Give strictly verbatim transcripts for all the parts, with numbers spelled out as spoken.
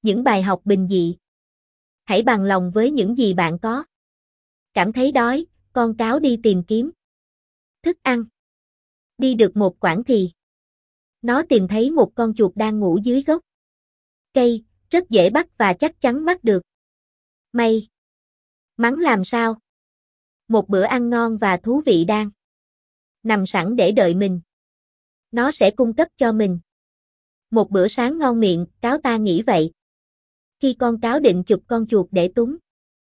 Những bài học bình dị. Hãy bằng lòng với những gì bạn có. Cảm thấy đói, con cáo đi tìm kiếm thức ăn. Đi được một quãng thì nó tìm thấy một con chuột đang ngủ dưới gốc cây, rất dễ bắt và chắc chắn bắt được. May mắn làm sao? Một bữa ăn ngon và thú vị đang nằm sẵn để đợi mình. Nó sẽ cung cấp cho mình một bữa sáng ngon miệng, cáo ta nghĩ vậy. Khi con cáo định chụp con chuột để túng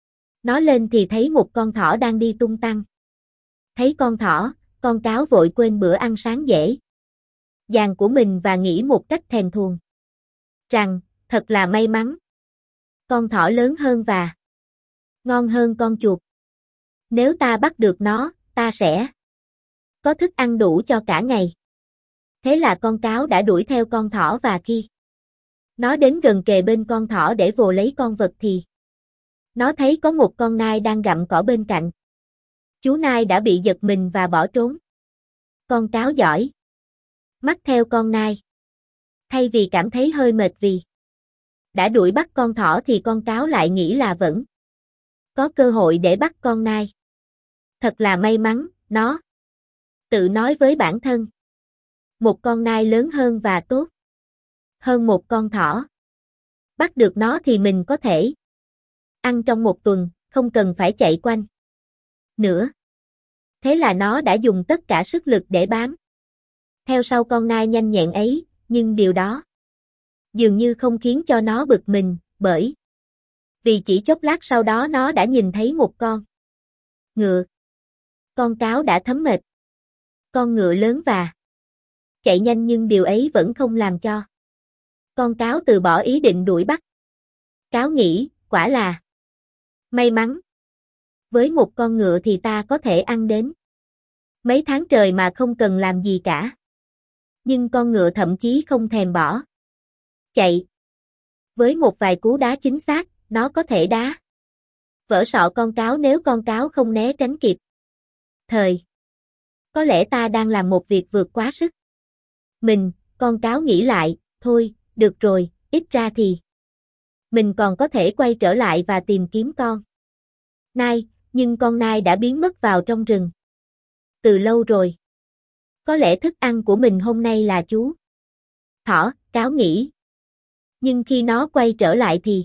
nó lên thì thấy một con thỏ đang đi tung tăng. Thấy con thỏ, con cáo vội quên bữa ăn sáng dễ dàng của mình và nghĩ một cách thèm thuồng rằng, thật là may mắn. Con thỏ lớn hơn và ngon hơn con chuột. Nếu ta bắt được nó, ta sẽ có thức ăn đủ cho cả ngày. Thế là con cáo đã đuổi theo con thỏ và khi nó đến gần kề bên con thỏ để vồ lấy con vật thì nó thấy có một con nai đang gặm cỏ bên cạnh. Chú nai đã bị giật mình và bỏ trốn. Con cáo giỏi mắt theo con nai. Thay vì cảm thấy hơi mệt vì đã đuổi bắt con thỏ thì con cáo lại nghĩ là vẫn có cơ hội để bắt con nai. Thật là may mắn, nó tự nói với bản thân. Một con nai lớn hơn và tốt hơn một con thỏ. Bắt được nó thì mình có thể ăn trong một tuần, không cần phải chạy quanh nữa. Thế là nó đã dùng tất cả sức lực để bám theo sau con nai nhanh nhẹn ấy, nhưng điều đó dường như không khiến cho nó bực mình, bởi vì chỉ chốc lát sau đó nó đã nhìn thấy một con ngựa. Con cáo đã thấm mệt. Con ngựa lớn và chạy nhanh nhưng điều ấy vẫn không làm cho con cáo từ bỏ ý định đuổi bắt. Cáo nghĩ, quả là may mắn. Với một con ngựa thì ta có thể ăn đến mấy tháng trời mà không cần làm gì cả. Nhưng con ngựa thậm chí không thèm bỏ chạy. Với một vài cú đá chính xác, nó có thể đá vỡ sọ con cáo nếu con cáo không né tránh kịp thời. Có lẽ ta đang làm một việc vượt quá sức mình, con cáo nghĩ lại, thôi, được rồi, ít ra thì mình còn có thể quay trở lại và tìm kiếm con nai, nhưng con nai đã biến mất vào trong rừng từ lâu rồi. Có lẽ thức ăn của mình hôm nay là chú thỏ, cáo nghĩ. Nhưng khi nó quay trở lại thì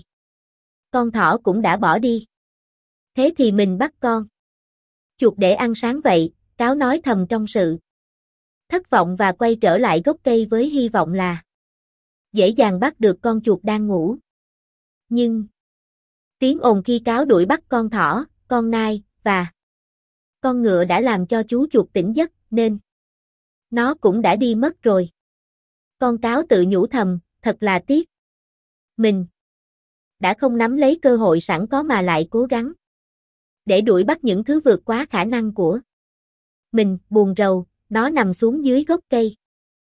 con thỏ cũng đã bỏ đi. Thế thì mình bắt con chuột để ăn sáng vậy, cáo nói thầm trong sự thất vọng và quay trở lại gốc cây với hy vọng là dễ dàng bắt được con chuột đang ngủ. Nhưng tiếng ồn khi cáo đuổi bắt con thỏ, con nai và con ngựa đã làm cho chú chuột tỉnh giấc, nên nó cũng đã đi mất rồi. Con cáo tự nhủ thầm, thật là tiếc. Mình đã không nắm lấy cơ hội sẵn có mà lại cố gắng để đuổi bắt những thứ vượt quá khả năng của mình. Buồn rầu, nó nằm xuống dưới gốc cây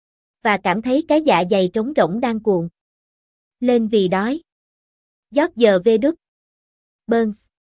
và cảm thấy cái dạ dày trống rỗng đang cuộn lên vì đói. George W. Burns